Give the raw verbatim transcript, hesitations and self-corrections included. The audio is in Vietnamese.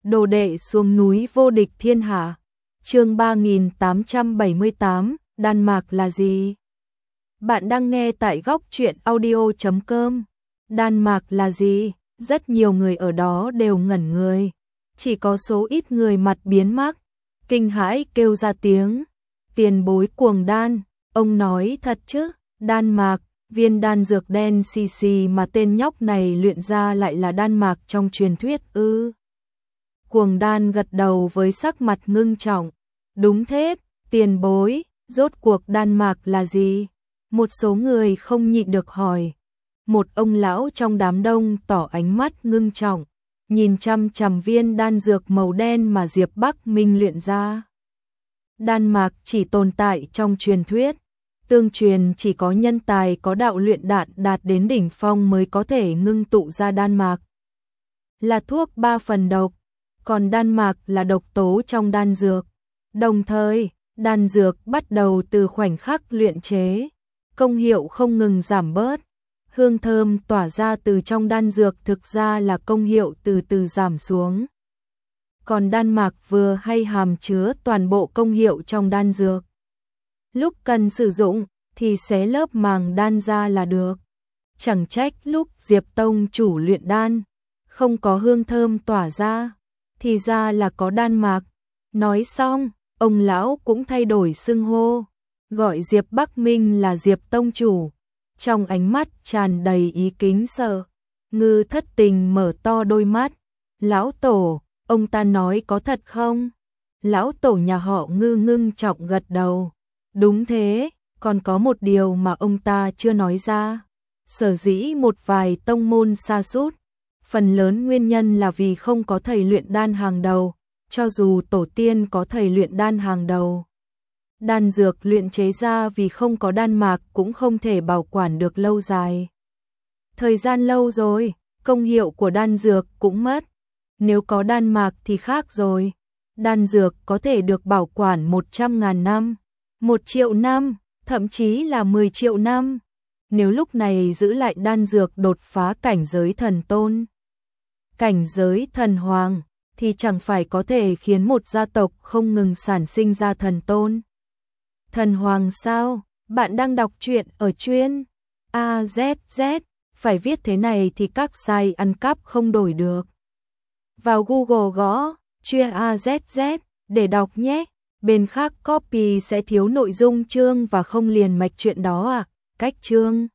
Đồ đệ xuống núi vô địch thiên hạ. Chương ba nghìn tám trăm bảy mươi tám, Đan Mạc là gì? Bạn đang nghe tại góc truyện audio chấm com. Đan Mạc là gì? Rất nhiều người ở đó đều ngẩn người. Chỉ có số ít người mặt biến sắc, kinh hãi kêu ra tiếng. Tiền bối cuồng đan, ông nói thật chứ? Đan Mạc, viên đan dược đen xì xì mà tên nhóc này luyện ra lại là đan mạc trong truyền thuyết ư? Cuồng đan gật đầu với sắc mặt ngưng trọng. Đúng thế, tiền bối, rốt cuộc đan mạc là gì? Một số người không nhịn được hỏi. Một ông lão trong đám đông tỏ ánh mắt ngưng trọng, nhìn chăm chằm viên đan dược màu đen mà Diệp Bắc Minh luyện ra. Đan mạc chỉ tồn tại trong truyền thuyết, tương truyền chỉ có nhân tài có đạo luyện đan đạt đến đỉnh phong mới có thể ngưng tụ ra đan mạc. Là thuốc ba phần độc, còn đan mạc là độc tố trong đan dược. Đồng thời, đan dược bắt đầu từ khoảnh khắc luyện chế, công hiệu không ngừng giảm bớt. Hương thơm tỏa ra từ trong đan dược thực ra là công hiệu từ từ giảm xuống. Còn đan mạc vừa hay hàm chứa toàn bộ công hiệu trong đan dược. Lúc cần sử dụng thì xé lớp màng đan ra là được. Chẳng trách lúc Diệp Tông chủ luyện đan, không có hương thơm tỏa ra, thì ra là có đan mạc. Nói xong, ông lão cũng thay đổi xưng hô, gọi Diệp Bắc Minh là Diệp Tông chủ. Trong ánh mắt tràn đầy ý kính sợ, Ngư thất tình mở to đôi mắt. Lão tổ, ông ta nói có thật không? Lão tổ nhà họ Ngư ngưng trọng gật đầu. Đúng thế, còn có một điều mà ông ta chưa nói ra. Sở dĩ một vài tông môn sa sút, phần lớn nguyên nhân là vì không có thầy luyện đan hàng đầu, cho dù tổ tiên có thầy luyện đan hàng đầu. Đan dược luyện chế ra vì không có đan mạc cũng không thể bảo quản được lâu dài. Thời gian lâu rồi, công hiệu của đan dược cũng mất. Nếu có đan mạc thì khác rồi. Đan dược có thể được bảo quản một trăm ngàn năm, một triệu năm, thậm chí là mười triệu năm. Nếu lúc này giữ lại đan dược đột phá cảnh giới thần tôn, cảnh giới thần hoàng, thì chẳng phải có thể khiến một gia tộc không ngừng sản sinh ra thần tôn. Thần hoàng sao? Bạn đang đọc truyện ở chuyên a zét zét, phải viết thế này thì các site ăn cắp không đổi được. Vào Google gõ chuyên a zét zét để đọc nhé. Bên khác copy sẽ thiếu nội dung chương và không liền mạch chuyện đó à? Cách chương